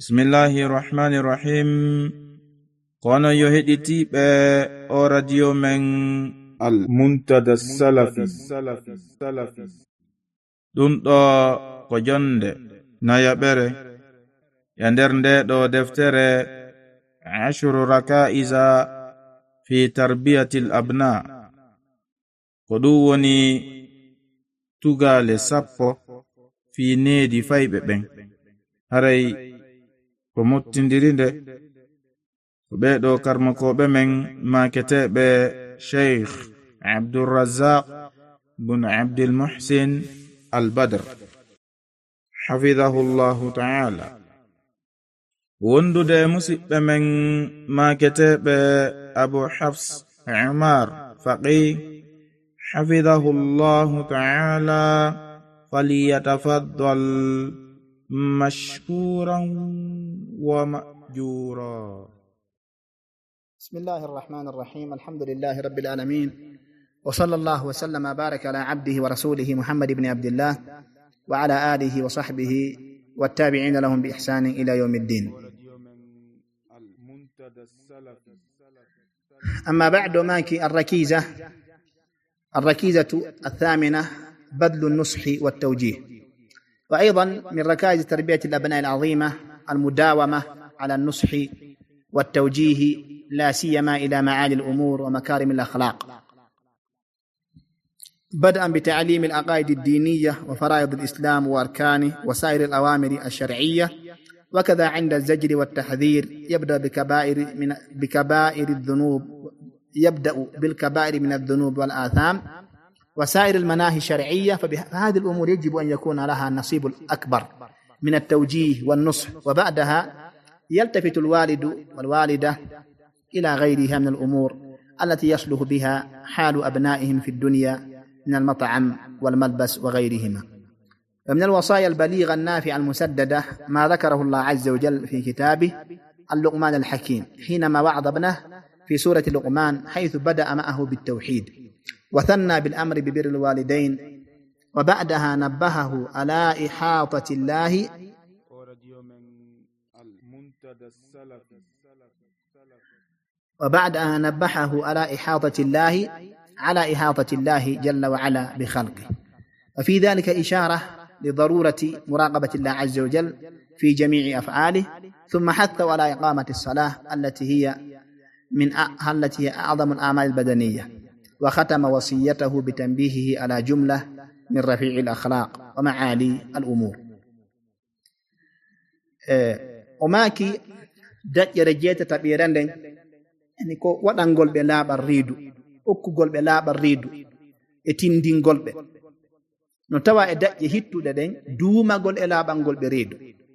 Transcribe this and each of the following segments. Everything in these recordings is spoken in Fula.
Bismillahi rahmani rahim. Kono yo heɗitiɓe o radio men al muntada salafi. Ɗum ɗo ko jonde nayaɓere e nder nde ɗo deftere ashru rakaiza fi tarbiyatil abna, ko ɗum woni tugale sappo fi needi fayɓe ɓen. Haray ko mottindirinde ko ɓeɗo karmakoɓe men maketeɓe Sheikh Abdulrazak bin Abdul Muhsin al-Badr hafidhahullahu ta'ala. Wondude musidɓe men maketeɓe Abu Hafs Umar Faqih hafidhahullahu ta'ala falyatafaddal مشكورا ومأجورا. بسم الله الرحمن الرحيم. الحمد لله رب العالمين، وصلى الله وسلم وبارك على عبده ورسوله محمد بن عبد الله وعلى آله وصحبه والتابعين لهم بإحسان إلى يوم الدين. أما بعد، ماكي الركيزة الثامنة بذل النصح والتوجيه. وأيضا من ركائز تربية الأبناء العظيمة المداومة على النصح والتوجيه، لا سيما إلى معالي الأمور ومكارم الأخلاق، بدءا بتعليم العقائد الدينية وفرائض الإسلام وأركانه وسائر الأوامر الشرعية، وكذا عند الزجر والتحذير يبدأ بالكبائر من الذنوب والآثام وسائر المناهي الشرعية. فهذه الأمور يجب أن يكون لها النصيب الأكبر من التوجيه والنصح، وبعدها يلتفت الوالد والوالدة إلى غيرها من الأمور التي يصلح بها حال أبنائهم في الدنيا من المطعم والملبس وغيرهما. ومن الوصايا البليغة النافعة المسددة ما ذكره الله عز وجل في كتابه اللقمان الحكيم حينما وعظ ابنه في سورة لقمان، حيث بدأ معه بالتوحيد وثنى بالأمر ببر الوالدين، وبعدها نبهه على إحاطة الله على إحاطة الله جل وعلا بخلقه. وفي ذلك إشارة لضرورة مراقبة الله عز وجل في جميع أفعاله، ثم حثوا على إقامة الصلاة التي هي أعظم الأعمال البدنية، وختم وصيته بتنبيهه على جملة من رفيع الأخلاق ومعالي الأمور. وماكي دجر جيت تبيران يعني كو ودانغول بي لابار ريدو اوكugol be laabar reedu e tindingol be no tawa e dajje hittude den duumagol e laabangol be reedu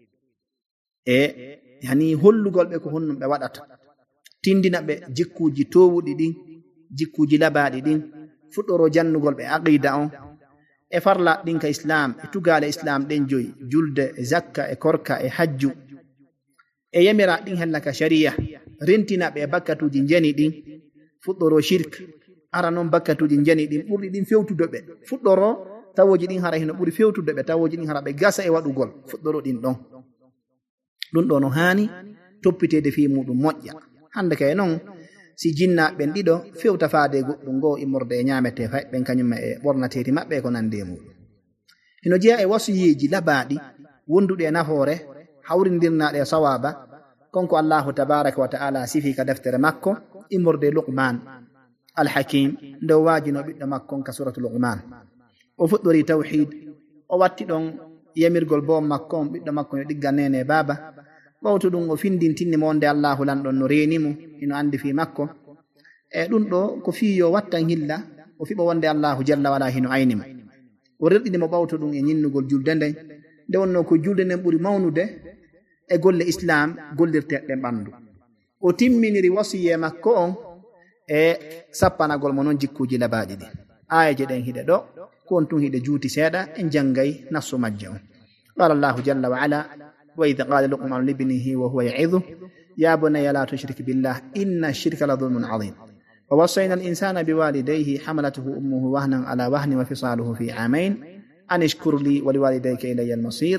e yani hollugol be ko honnum be wadata, tindina be jikkuji towudi din, jikkuji labaadi din, fuɗɗoro jannugol be aqida on e farla din ka islam e tugale islam den joyi: julde, e zakka, e korka, e hajju, e yamira din hella ka sharia, rentina be bakkatuji jeni din, fuɗɗoro shirk, ara non bakkatuji jeni din ɓurɗi din fewtudo be, fuɗɗoro tawoji din hara hino ɓuri fewtudo be, tawoji din hara be gasa e waɗugol, fuɗɗoro din ɗon. ɗum ɗo no hani toppitede fi muɗum moƴƴa. hande kay non si jinna ɓen ɗiɗo fewta faade goɗɗum go immorde e ñamete fay ɓen kañumma e ɓornateri maɓɓe ko nande muɗum. ino jeeya e wasiyeji labaɗi wonduɗe e nafoore hawrindirnaɗe e sawaba konko Allahu tabaraka wa ta'ala sifi ka deftere makko immorde Luqman al-Hakim nde waajino ɓiɗɗo makkon ka suratu Luqman. o fuɗɗori tawhid, o watti ɗon yamirgol bo makko on ɓiɗɗo makko yo ɗigga nene baba. ɓawto ɗum o findintinni mo nde Allahu lanɗon no renimo ino andi fi makko, e ɗum ɗo ko fiyo wattan hilla o fiɓa wonde Allahu jalla wala hino aynimo. o rerɗinimo ɓawto ɗum e ñinnugol julde nden, nde wonno ko julde nden ɓuri mawnude e golle islam gollirteɗe ɓandu. o timminiri wasiye makko on e sappanagol mo noon jikkuji labaɗi ɗi. ayaje ɗen hiɗe ɗo ko on tun hiɗe juuti seeɗa en janggay nassu majje on. qala Allahu jalla wa ala: وإذ قال لقمان لابنه وهو يعظه يا بني لا تشرك بالله إن الشرك لظلم عظيم ووصينا الإنسان بوالديه حملته أمه وهنا على وهن وفصاله في عامين أن اشكر لي ولوالديك إلي المصير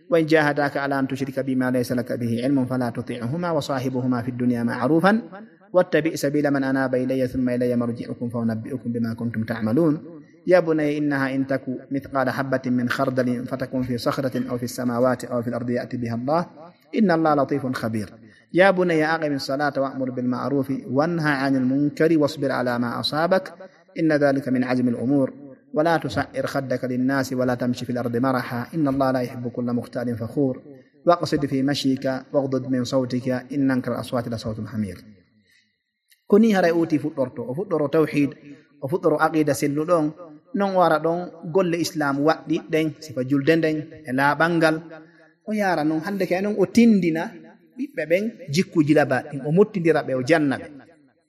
وإن جاهداك على أن تشرك بما ليس لك به علم فلا تطيعهما وصاحبهما في الدنيا معروفا واتبع سبيل من أناب إلي ثم إلي مرجعكم فأنبئكم بما كنتم تعملون يا بني إنها إن تك مثقال حبة من خردل فتكون في صخرة أو في السماوات أو في الأرض يأتي بها الله إن الله لطيف خبير يا بني أقم الصلاة وأمر بالمعروف وانهى عن المنكر واصبر على ما أصابك إن ذلك من عزم الأمور ولا تسعر خدك للناس ولا تمشي في الأرض مرحا إن الله لا يحب كل مختال فخور واقصد في مشيك واغضض من صوتك إن أنكر الأصوات لصوت الحمير كوني هري أوتي فطر توحيد وفطر عقيدة سلودون non wara ɗon golle islam waɗɗi ɗen sifa julde nden e laaɓangal o yara noon hande kay noon o tindina ɓiɓɓe ɓen jikkuji labaɗin o mottidira ɓe o janna ɓe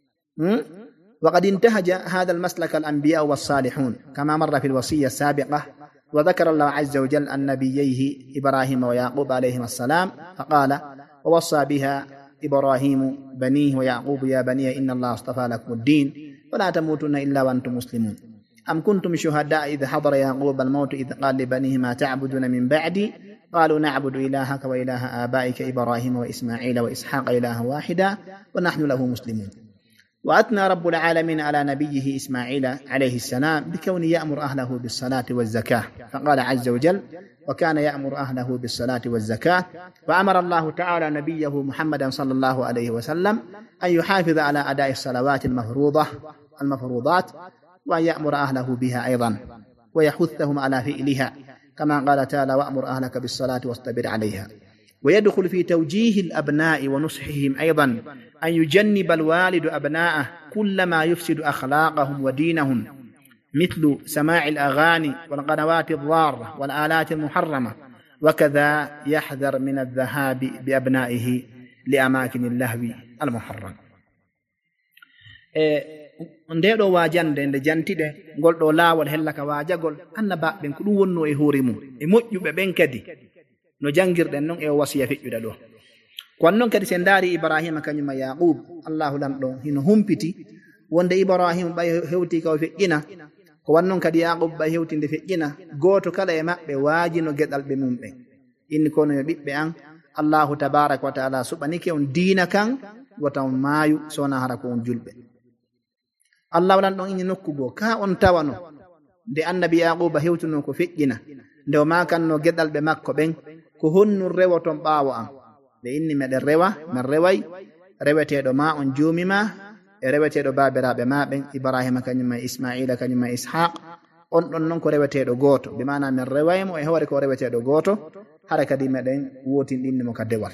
وقد انتهج هذا المسلك الأنبياء والصالحون كما مر في الوصية السابقة وذكر الله عز وجل عن نبييه إبراهيم ويعقوب عليهما السلام فقال ووصى بها إبراهيم بنيه ويعقوب يا بني إن الله اصطفى لكم الدين فلا تموتن إلا وأنتم مسلمون أم كنتم شهداء إذ حضر يعقوب الموت إذ قال لبنيه ما تعبدون من بعدي قالوا نعبد إلهك وإله آبائك إبراهيم وإسماعيل وإسحاق إلها واحدا ونحن له مسلمون وأثنى رب العالمين على نبيه إسماعيل عليه السلام بكون يأمر أهله بالصلاة والزكاة فقال عز وجل وكان يأمر أهله بالصلاة والزكاة وأمر الله تعالى نبيه محمدا صلى الله عليه وسلم أن يحافظ على أداء الصلوات المفروضات وأن يأمر أهله بها أيضا ويحثهم على فعلها كما قال تعالى وأمر أهلك بالصلاة واصطبر عليها ويدخل في توجيه الأبناء ونصحهم أيضا أن يجنب الوالد أبناءه كل ما يفسد أخلاقهم ودينهم مثل سماع الأغاني والقنوات الضارة والآلات المحرمة وكذا يحذر من الذهاب بأبنائه لأماكن اللهو المحرم ndeɗo wajande nde jantiɗe ngol ɗo laawol hellaka waajagol annabaɓen ko ɗum wonno e hoore mum e moƴƴuɓe ɓen kadi no jangirɗen noon e wasiya feƴƴuɗa ɗo kono noon kadi sen ndaari ibrahima kañuma yaqub allahu lamɗo hino humpiti wonde ibrahima ɓay hewti kaw feƴƴina ko wannoon kadi yaqub ɓay hewti nde feƴƴina gooto kala e maɓɓe waajino geɗal ɓe mum ɓen inni kono yo ɓiɓɓe an allahu tabaraka wa taala suɓanike on diina kan wotan maayu sowona hara ko on julɓe allah walan ɗon inni nokkugo ka on tawano nde annabi yaquba hewtuno ko feƴƴina nde o makanno geɗal ɓe makko ɓen ko honnun rewoton ɓaawo an ɓe inni meɗen rewa min reway reweteɗo ma on joomima e reweteɗo babiraɓe ma ɓen ibrahima kañumma ismaila kañumma ishaq on ɗon noon ko reweteɗo gooto ɓe mana min rewaymo e hoore ko reweteɗo gooto hara kadi meɗen wotinɗinnimo ka dewal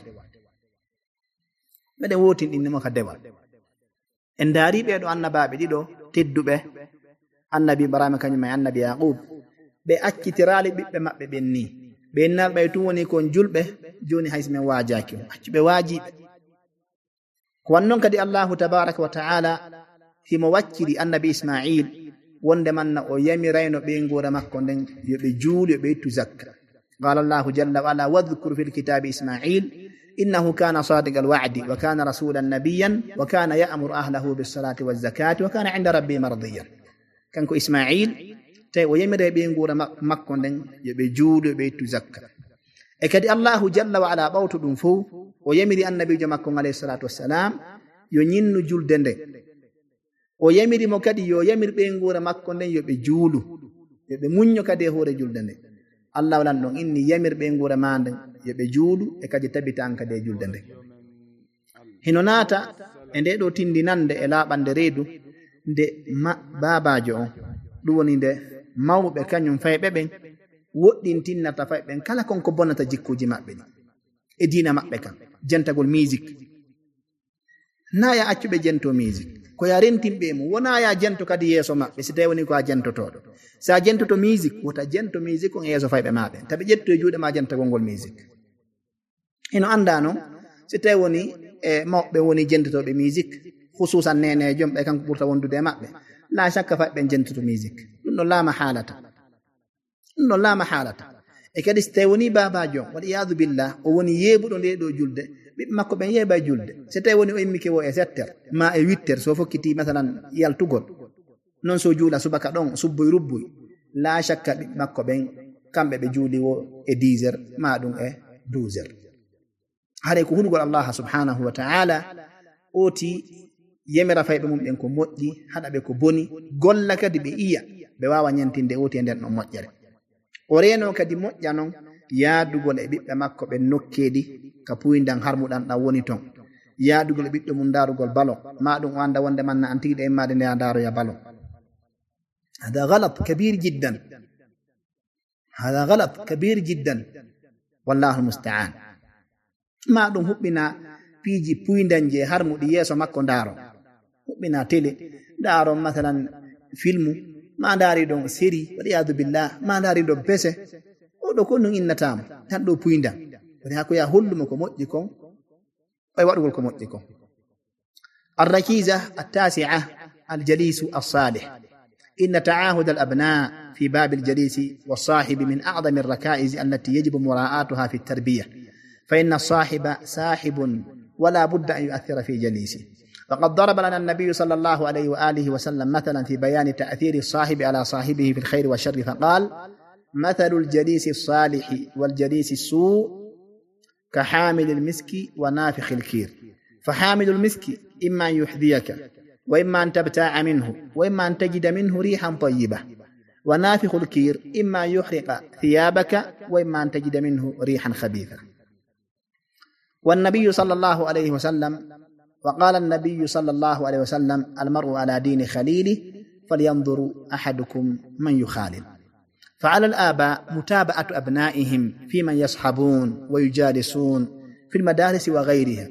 meɗen wotinɗinnimo ka dewal en daari ɓeeɗo annabaɓe ɗiɗo tedduɓe annabi ibrahima kañum e annabi yaqub ɓe accitirali ɓiɓɓe maɓɓe ɓen ni ɓe nalɓay tum woni kon julɓe joni hayso men waajaki accuɓe waajiɓe ko wannoon kadi allahu tabaraka wa taala himo wacciri annabi ismail wonde manna o yamirayno ɓe ngura makko nden yoɓe juuli yoɓe ittu zakka qala allahu jalla wa ala wadhkur fi lkitabi ismail إنه كان صادق الوعد وكان رسولا نبيا وكان يأمر أهله بالصلاة والزكاة وكان عند ربي مرضيا كانكو إسماعيل تي ويمر بينغور مكة يبجود بيت زكا إكدي الله جل وعلا بوت دنفو ويمر النبي جمكة عليه الصلاة والسلام ينين جلدن ويمر مكدي يمر بينغور مكة يبجود يبمنيو كدي هو جلدن الله ولن إني يمر بينغور ماندن yoɓe juulu e kadi tabita an kadi e julde nde hino naata e nde ɗo tindinande e laaɓande reedu nde babajo on ɗum woni nde mawɓe kañum fayɓe ɓen woɗɗintinnata fayɓe ɓen kala konko bonnata jikkuji maɓɓe ɗi e diina maɓɓe kam jentagol musique naya accuɓe jento musique ko ya rentimɓe mum wona ya jento kadi yeeso maɓɓe si tawi woni ko a jentotoɗo sa jentoto musique wota jento musique on yeeso fayɓe maɓe taɓe ƴetto e juuɗe ma jentagol ngol musique ino anda noon si tawi woni e mawɓe woni jentotoɓe musique hususan nenejo ɓe kanko ɓurta wondude e maɓɓe la shakka fayɓe jentoto musique ɗum ɗon laama haalata e kadi so tawi woni babajo on waɗa iyadu billah o woni yeeɓuɗo nde ɗo julde ɓiɓɓe makko ɓen yeeɓa julde so tawi woni o immike wo e 7h ma e 8h so fokkiti masalan yaltugol non so juula subaka ɗon subboy rubboy la shakka ɓiɓɓe makko ɓen kamɓe ɓe juuli wo e 10 heures ma ɗum e 12 heures haɗa ko hulgol Allah subhanahu wa ta'ala oti yemira fayɓe mum ɓen ko moƴƴi haɗa ɓe ko boni golla kadi ɓe iya ɓe wawa ñantinde oti e nder ɗon moƴƴere o reno kadi moƴƴa noon yaadugol e ɓiɓɓe makko ɓe nokkeeɗi ka puydan harmuɗan ɗan woni ton yaadugol e ɓiɗɗo mum darugol balon ma ɗum o anda wonde manna an tigi ɗe immade nde a daroya balon hada galat kabir jiddan hada galat kabir jiddan wallahu almusta'an ma ɗum huɓɓina piiji puydan je harmuɗi yeeso makko daaro huɓɓina télé daaro masalan filmu ma daari ɗon série waliyadu billah ma daari ɗo bese oɗo ko ɗum innatama tan ɗo puydan woni hakko ya hollumo ko moƴƴi kon أي وأقول لكم وجهكم الركيزة 9 الجليس الصالح إن تعاهد الأبناء في باب الجليس والصاحب من أعظم الركائز التي يجب مراعاتها في التربية فإن الصاحب ساحب ولا بد أن يؤثر في جليسه فقد ضرب لنا النبي صلى الله عليه وآله وسلم مثلا في بيان تأثير الصاحب على صاحبه في الخير والشر فقال مثل الجليس الصالح والجليس السوء كحامل المسك ونافخ الكير فحامل المسك إما أن يحذيك وإما أن تبتاع منه وإما أن تجد منه ريحا طيبة ونافخ الكير إما أن يحرق ثيابك وإما أن تجد منه ريحا خبيثة والنبي صلى الله عليه وسلم وقال النبي صلى الله عليه وسلم المرء على دين خليله فلينظر أحدكم من يخالل فعلى الآباء متابعة أبنائهم في من يصحبون ويجالسون في المدارس وغيرها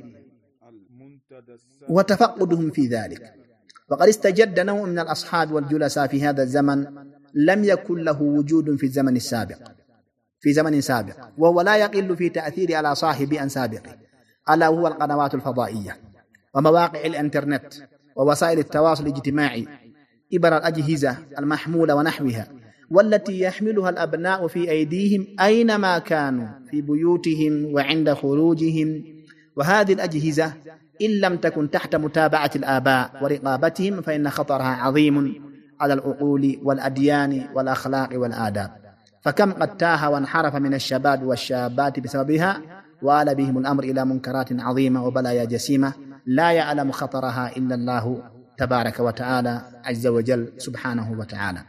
وتفقدهم في ذلك وقد استجد نوع من الأصحاب والجلساء في هذا الزمن لم يكن له وجود في زمن سابق وهو لا يقل في تأثير على صاحب عن سابقه ألا هو القنوات الفضائية ومواقع الإنترنت ووسائل التواصل الاجتماعي إبر الأجهزة المحمولة ونحوها والتي يحملها الأبناء في أيديهم أينما كانوا في بيوتهم وعند خروجهم وهذه الأجهزة إن لم تكن تحت متابعة الآباء ورقابتهم فإن خطرها عظيم على العقول والأديان والأخلاق والآداب فكم قد تاه وانحرف من الشباب والشابات بسببها وآل بهم الأمر إلى منكرات عظيمة وبلايا جسيمة لا يعلم خطرها إلا الله تبارك وتعالى عز وجل سبحانه وتعالى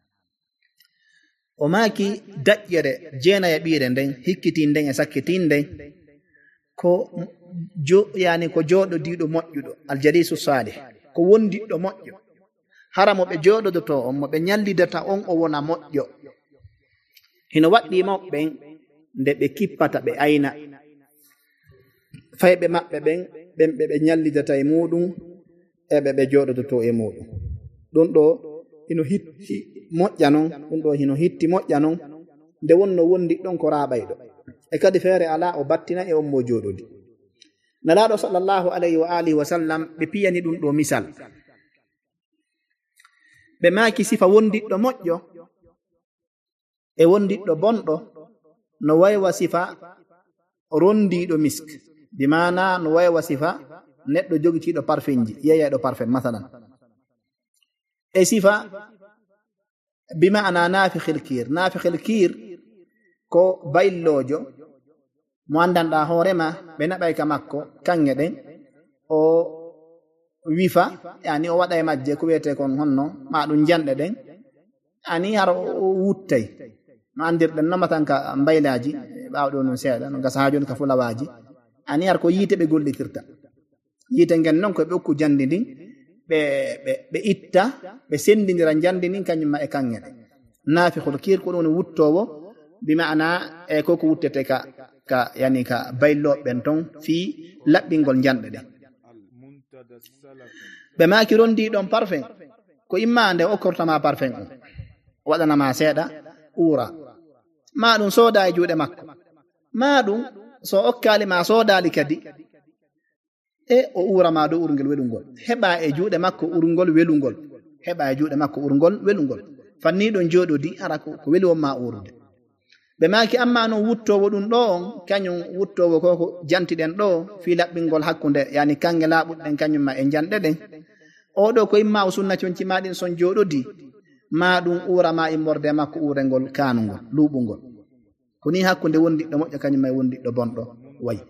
o maaki daƴƴere jeenayaɓiire nden hikkitinden e sakkitinden ko yani ko jooɗodiiɗo moƴƴuɗo aljalisu salih ko wondiɗɗo moƴƴo hara mo ɓe jooɗodoto on mo ɓe ñallidata on o wona moƴƴo hino waɗɗi mawɓen nde ɓe kippata ɓe ayna fayɓe maɓɓe ɓen ɓe ñallidata e muɗum eɓe ɓe jooɗodoto e muɗum ɗum ɗo hino hitti moƴƴa noon ɗum ɗo hino hitti moƴƴa noon nde wonno wondi ɗon ko raɓayɗo e kadi feere ala o battina e on mo jooɗodi nalaɗo sallllahu alayhi wa alihi wa sallam ɓe piyani ɗum ɗo misal ɓe maaki sifa wondiɗɗo moƴƴo e wondiɗɗo bonɗo no waywa sifa rondiɗo misk bimana no waywa sifa neɗɗo jogitiɗo parfumji yeeyayɗo parfum masalan e sifa bima'ana nafikhil kir ko bayllojo mo andanɗa hoorema ɓe naɓay ka makko kanŋe ɗen o wifa yani o waɗa e majje ko wiyete kon honno ma ɗum janɗe ɗen ani har o wuttay no andirɗen nomatan ka mbaylaji ɓawɗo non seeɗa no gasa ha joni ka fulawaji ani har ko yiite ɓe gollitirta yiite ngen noon koye ɓokku jandi ndin ɓe itta ɓe sendidira jandi nin kañumma e kanŋe ɗe nafikhul kir ko ɗum woni wuttowo bima'ana e koko wuttete ka yani ka bayloɓen ton fi laɓɓingol janɗe ɗen ɓe maki rondi ɗon parfum ko immande o kortama parfum o waɗanama seeɗa uura ma ɗum sooda e juuɗe makko ma ɗum so okkali ma soodali kadi e o uurama dow urgel welungol heɓa e juuɗe makko urgol welungol heɓa e juuɗe makko urgol welungol fanni ɗon jooɗodi ara ko weli wonma urude ɓe maki amma noon wuttowo ɗum ɗo on kañum wuttowo koko jantiɗen ɗo fi laɓɓingol hakkude yani kanŋe laaɓuɗɗen kañumma e janɗe ɗen oɗo ko imma o sunna conci maɗin son jooɗodi ma ɗum ura ma immorde makko urengol kanugol luɓugol ko ni hakkunde wondiɗɗo moƴƴo kañum may wondiɗɗo bonɗo wayi.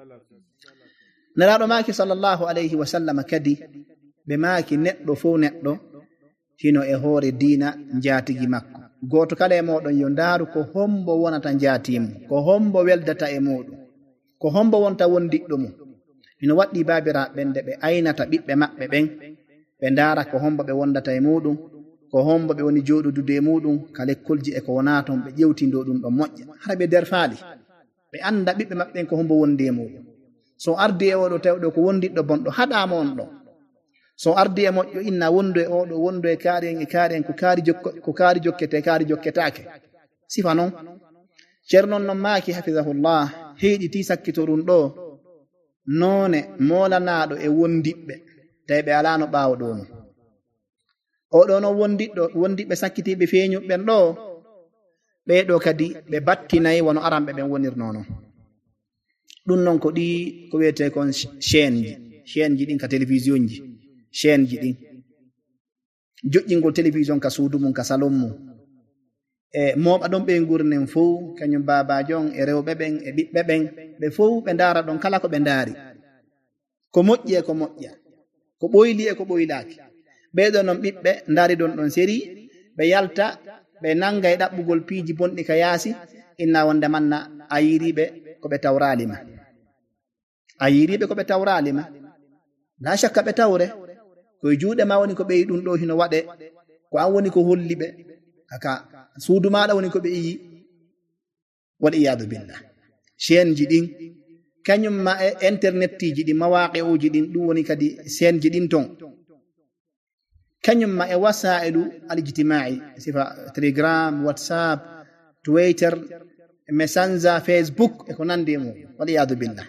nelaɗo maki sallllahu alayhi wa sallam kadi ɓe maki neɗɗo fo neɗɗo hino e hoore diina jatigi makko. goto kala e moɗon yo ndaaru ko hombo wonata jaatimo, ko hombo weldata e muɗum, ko hombo wonta wondiɗɗo mum. hino waɗɗi babiraɓe nde ɓe aynata ɓiɓɓe maɓɓe ɓen ɓe ndaara ko hombo ɓe wondata e muɗum, ko hombo ɓe woni joɗudude e muɗum, ka lekkolji e ko wona toon ɓe ƴewtindo ɗum ɗon moƴƴa hara ɓe nder faali ɓe anda ɓiɓɓe maɓɓe ko hombo wondi e muɗum. so ardi e oɗo tawɗo ko wondiɗɗo bonɗo haɗama on ɗo, so ardi e moƴƴo inna wondo e oɗo wondo e kaari en ko kaari jokkete kaari jokketake sifa noon. ceernon noon maaki hafidahullah heeɗiti sakkito ɗum ɗo noone molanaɗo e wondiɓɓe tawi ɓe alano ɓaawo ɗo no oɗo noon wondiɓɓe sakkitiɓe feeñuɓɓen ɗo ɓeɗo kadi ɓe battinayi wono aranɓe ɓen wonirnono. ɗum noon ko ɗi ko wiyete kon chaine ji ɗin ka télévision ji chaine ji ɗin joƴƴingol télévision ka suudu mum ka salon mum e moɓa ɗon ɓe gurnen fof kañum babajon e rewɓe ɓen e ɓiɓɓe ɓen ɓe fof ɓe ndaara ɗon kala ko ɓe ndaari ko moƴƴi e ko moƴƴa, ko ɓoyli e ko ɓoylaki. ɓeɗo noon ɓiɓɓe ndaari ɗon ɗon séri ɓe yalta ɓe nanga e ɗaɓɓugol piiji bonɗi ka yaasi inna wonde manna a yiriɓe koɓe tawralima, a yiriɓe koɓe tawralima la shakka ɓe tawre koye juuɗe ma woni ko ɓeyi ɗum ɗo hino waɗe, ko an woni ko holli ɓe kaka suudu maɗa woni ko ɓe yi wal iyadu billah. chaine ji ɗin kañum ma e internet tiji ɗin mawaqe uji ɗin ɗum woni kadi chaine ji ɗin ton kañum ma e wasailu alijtimai sifa telegram, whatsapp, twitter, messenger, facebook e ko nandi e mum wal iyadu billah.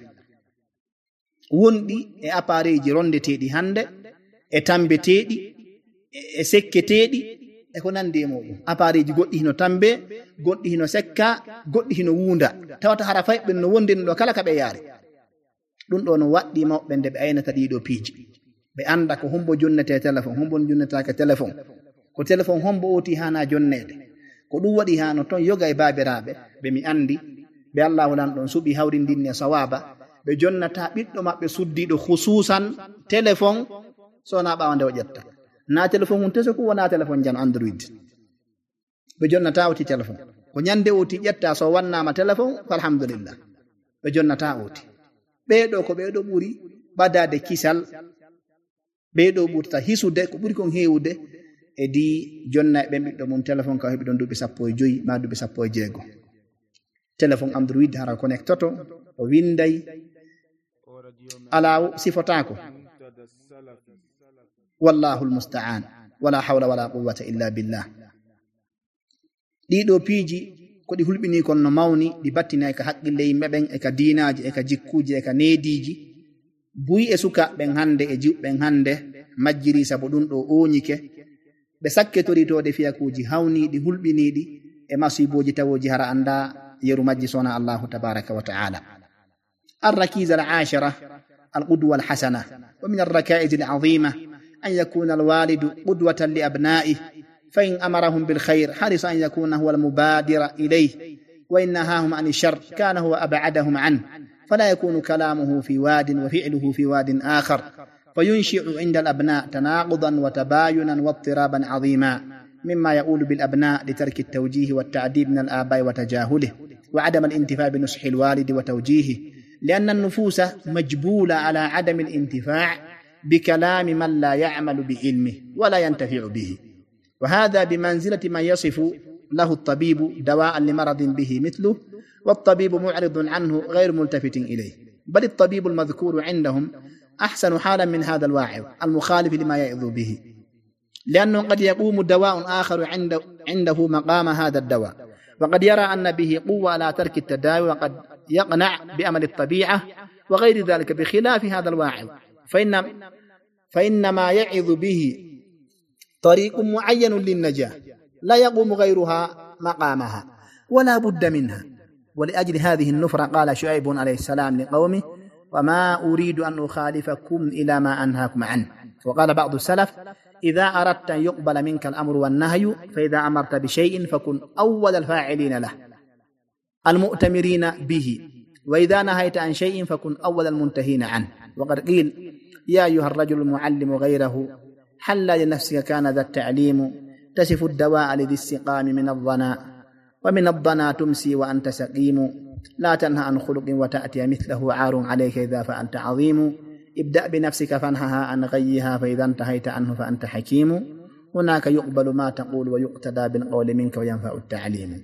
wonɗi e appareil ji rondeteɗi hande e tambeteɗi e sekketeɗi e ko nandi e muɗum. appareil ji goɗɗi hino tambe, goɗɗi hino sekka, goɗɗi hino wuunda tawata hara fay ɓen no wondini ɗo kala ka ɓe yaari. ɗum ɗo no waɗɗi mawɓe nde ɓe aynata ɗiɗo piiji ɓe anda ko hombo jonnete téléphone, hombo jonnetake téléphone, ko téléphone hombo oti hana jonnede, ko ɗum waɗi hano toon yoga e babiraɓe ɓe mi andi ɓe allahu lan ɗon suuɓi hawrindinne sawaba ɓe jonnata ɓiɗɗo maɓɓe suddiɗo hususan téléphone sona ɓawa nde o ƴetta na téléphone mum teso ko wona téléphone jan android ɓe jonnata oti téléphone ko ñande oti ƴetta so wannama téléphone ko alhamdulillah ɓe jonnata oti. ɓeɗo ko ɓeɗo ɓuri ɓadade kisal, ɓeɗo ɓurta hisude ko ɓuri kon hewude e di jonna ɓe ɓiɗɗo mum téléphone ka heɓi ɗon duuɓi 15 ma duuɓi 16 téléphone android hara connectoto o winday ala sifotako wallahu almusta'an wala hawla wala quwwata illa billah. ɗiɗo piiji ko ɗi hulɓini kon no mawni ɗi battina e ka haqqille yimɓe ɓen e ka diinaji e ka jikkuji e ka neediji buyi e sukaɓɓen hande e juɓɓen hande majjiri sabu ɗum ɗo oñike ɓe sakketoritode fiyakuji hawniɗi hulɓiniɗi e masiboji tawoji hara anda yeru majji sona allahu tabaraka wa ta'ala. الركيزة العاشرة القدوة الحسنة. ومن الركائز العظيمة أن يكون الوالد قدوة لأبنائه فإن أمرهم بالخير حرص أن يكون هو المبادر إليه وإن نهاهم عن الشر كان هو أبعدهم عنه فلا يكون كلامه في واد وفعله في واد آخر فينشئ عند الأبناء تناقضا وتباينا واضطرابا عظيما مما يؤول بالأبناء لترك التوجيه والتعديب من الآباء وتجاهله وعدم الانتفاع بنصح الوالد وتوجيهه لأن النفوس مجبولة على عدم الانتفاع بكلام من لا يعمل بعلمه ولا ينتفع به، وهذا بمنزلة من يصف له الطبيب دواء لمرض به مثله والطبيب معرض عنه غير ملتفت إليه، بل الطبيب المذكور عندهم أحسن حالا من هذا الواعظ المخالف لما يعظ به، لأنه قد يقوم دواء آخر عنده مقام هذا الدواء، وقد يرى أن به قوة على ترك التداوي، وقد يقنع بأمل الطبيعة وغير ذلك بخلاف هذا الواعظ، فإن ما يعظ به طريق معين للنجاة لا يقوم غيرها مقامها ولا بد منها. ولأجل هذه النفرة قال شعيب عليه السلام لقومه وما أريد أن أخالفكم إلى ما أنهاكم عنه. وقال بعض السلف إذا أردت أن يقبل منك الأمر والنهي فإذا أمرت بشيء فكن أول الفاعلين له المؤتمرين به، وإذا نهيت عن شيء فكن أول المنتهين عنه. وقد قيل يا أيها الرجل المعلم غيره حل لنفسك كان ذا التعليم تصف الدواء لذي السقام من الظناء ومن الظنا تمسي وأنت سقيم لا تنهى عن خلق وتأتي مثله عار عليك إذا فأنت عظيم ابدأ بنفسك فانهها عن غيها فإذا انتهيت عنه فأنت حكيم هناك يقبل ما تقول ويقتدى بالقول منك وينفع التعليم.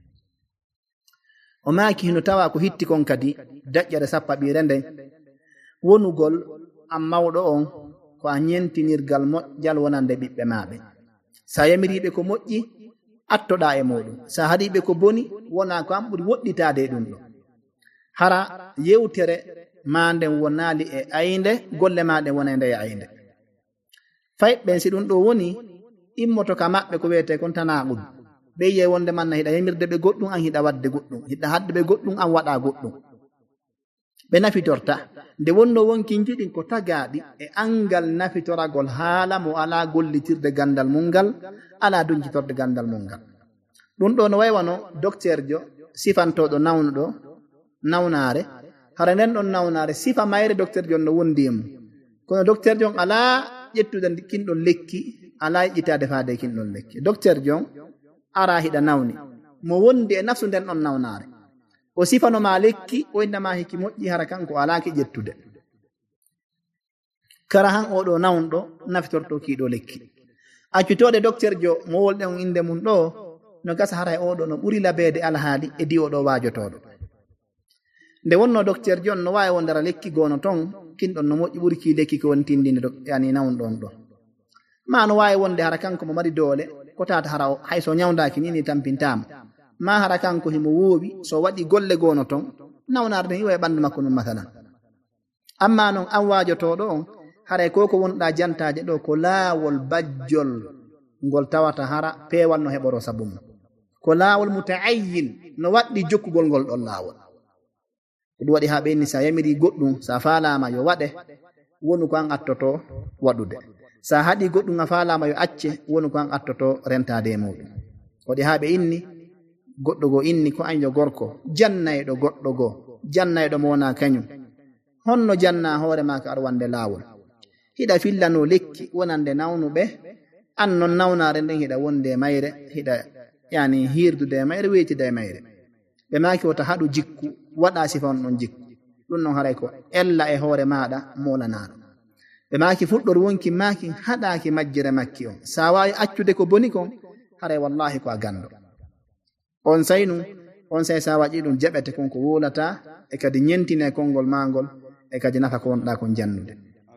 وماكي هنو tawa ko hitti kon kadi daƴƴere sappa ɓirende wonugol am mawɗo on ko a ñentinirgal moƴƴal wonande ɓiɓɓe maɓe. Sa yamiriɓe ko moƴƴi attoɗa e muɗum, sa haɗiɓe ko boni wona ko an ɓuri woɗɗitade ɗum ɗo. hara yewtere ma nden wonali e ayinde golle maɗe wona nde e ayinde fayɓɓen si ɗum ɗo woni immoto ka maɓɓe ko wiyete kon tanaɗum ɓe yiye wonde manna hiɗa yamirde ɓe goɗɗum an hiɗa wadde goɗɗum, hiɗa hadde ɓe goɗɗum an waɗa goɗɗum. ɓe nafitorta nde wonno wonki jiɗin ko tagaɗi e angal nafitoragol haala mo ala gollitirde gandal mum ngal ala duncitorde gandal mum ngal. ɗum ɗo no waywano docteur jo sifantoɗo nawnuɗo nawnare hara nden ɗon nawnare sifa mayre docteur jon no wondi e mum, kono docteur jon ala ƴettude kinɗon lekki ala ƴitade faade kinɗon lekki. docteur jon ara hiɗa nawni mo wondi e nafsu nden ɗon nawnare o sifanoma lekki o innama hiki moƴƴi hara kanko alaki ƴettude kara han oɗo nawnɗo nafitorto kiiɗo lekki. accutode docteur jo mo wolɗen inde mum ɗo no gasa hara e oɗo no ɓuri labede alhaali e di oɗo wajotoɗo. nde wonno docteur jon no wawi wondera lekki gono ton kinɗon no moƴƴi ɓuri ki lekki ko woni tindinde yani nawnɗon ɗo ma no wawi wonde hara kanko mo mari doole ko tata hara hayso nyawdaki nini tampintama ma hara kanko himo woowi so waɗi golle gono ton nawnare nden iwa e ɓandu makko num masalan. amma noon an wajotoɗo on haray ko ko wonɗa jantaje ɗo ko laawol bajjol ngol tawata hara peewal no heɓoro sabu mum, ko laawol mutaayyin no waɗɗi jokkugol ngol ɗon laawol. ɗum waɗi ha ɓenni sa yamiri goɗɗum sa faalama yo waɗe wonu ko an attoto waɗude, sa haɗi goɗɗum a faalama yo acce wonu ko an attoto rentade e muɗum. waɗi ha ɓe inni goɗɗo go inni ko anjo gorko jannayɗo goɗɗo go jannayɗo mo wona kañum honno janna hoore ma ko arwande laawol. hiɗa fillano lekki wonande nawnuɓe an non nawnare nden hiɗa wonde mayre hiɗa yani hirdude mayre weytide mayre ɓe maki wota haɗu jikku waɗa sifa on ɗon jikku ɗum non haray ko ella e hoore maɗa molanaɗo. ɓe maki fuɗɗor wonki maki haɗaki majjere makki on sa wawi accude ko boni kon haray wallahi ko a gando on saynu on say sa waɗi ɗum jaɓete kon ko wolata e kadi ñentine konngol mangol e kadi nafa ko wonɗa kon jannude.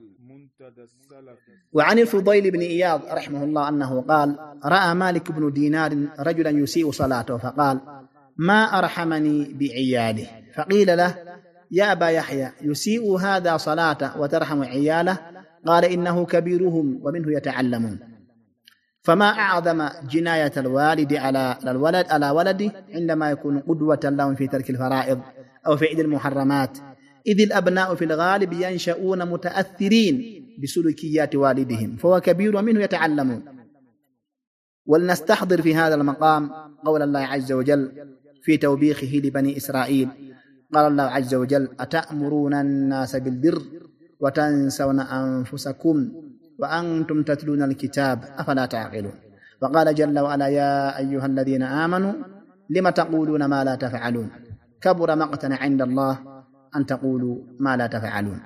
وعن الفضيل بن إياض رحمه الله أنه قال رأى مالك بن دينار رجلا يسيء صلاته فقال ما أرحمني بعياله فقيل له يا أبا يحيى يسيء هذا صلاته وترحم عياله قال إنه كبيرهم ومنه يتعلمون فما أعظم جناية الوالد على ولده عندما يكون قدوة لهم في ترك الفرائض أو فعل المحرمات إذ الأبناء في الغالب ينشؤون متأثرين بسلوكيات والدهم فهو كبير ومنه يتعلمون. ولنستحضر في هذا المقام قول الله عز وجل في توبيخه لبني إسرائيل قال الله عز وجل أتأمرون الناس بالبر وتنسون أنفسكم وأنتم تتلون الكتاب أفلا تعقلون. وقال جل وعلا يا أيها الذين آمنوا لم تقولون ما لا تفعلون كبر مقتا عند الله أن تقولوا ما لا تفعلون.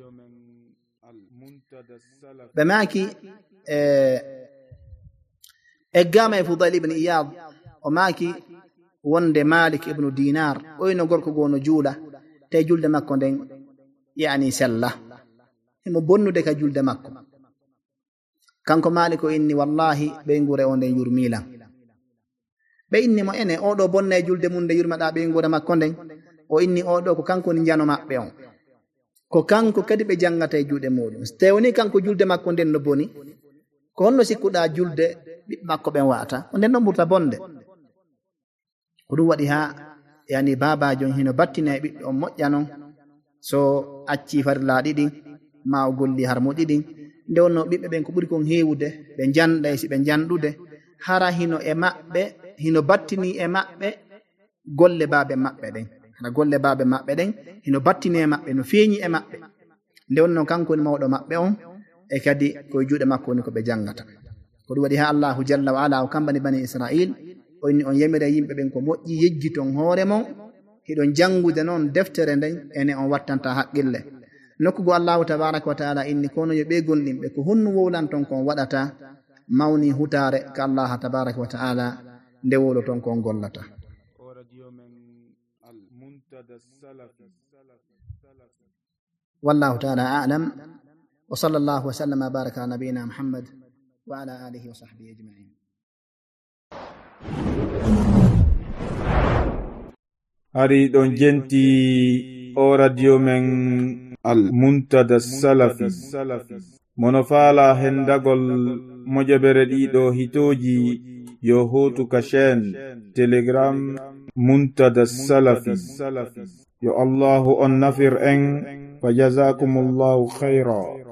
بماكي إقامة فضيل بن إياض وماكي وند مالك ابن دينار وينو غوركو غونو جولا تي جولد ماكو دين يعني سلا هم بونو ديكا جولد ماكو kanko maliko inni wallahi ɓe ngure o nden yurmila ɓe inni mo ene oɗo bonna e julde mum nde yurmaɗa ɓe ngure makko nden o inni oɗo ko kanko ni jano maɓɓe on ko kanko kadi ɓe jangata e juuɗe muɗum so tawi woni kanko julde makko nden no boni ko honno sikkuɗa julde ɓiɓɓe makko ɓen wata o nden ɗon ɓurta bonde. ko ɗum waɗi ha yani babajon hino battina e ɓiɓɓe on moƴƴa non so acci farillaɗi ɗin ma o golli harmuɗi ɗin nde wonno ɓiɓɓe ɓen ko ɓuri kon heewude ɓe janɗa e si ɓe janɗude hara hino e maɓɓe hino battini e maɓɓe golle baabe maɓɓe ɗen hara golle baabe maɓɓe ɗen hino battini e maɓɓe no feeñi e maɓɓe nde wonno kanko woni mawɗo maɓɓe on e kadi koye juuɗe makko woni ko ɓe janngata ko ɗum waɗi ha allahu jalla wa ala o kambani bani israil o inni on yamira yimɓe ɓen ko moƴƴi yejji ton hoore mon hiɗon janngude noon deftere nden ene on wattanta haqqille nokkugo allahu tabaraka wa taala inni kono yo ɓe gonɗinɓe ko honnu wowlan ton kon waɗata mawni hutaare ka allaha tabaraka wa taala nde wowlo ton kon gollata wallahu taala alam wa sallallahu wa sallama baraka ala nabiyina muhammad wa ala alihi wa sahbihi ajmain hari ɗon jenti o radio men al muntada salafi mono faala hendagol moƴaɓere ɗiɗo hitoji yo hotu ka chaine telegram muntada salafi yo allahu on nafir en fa jazakumullahu khayra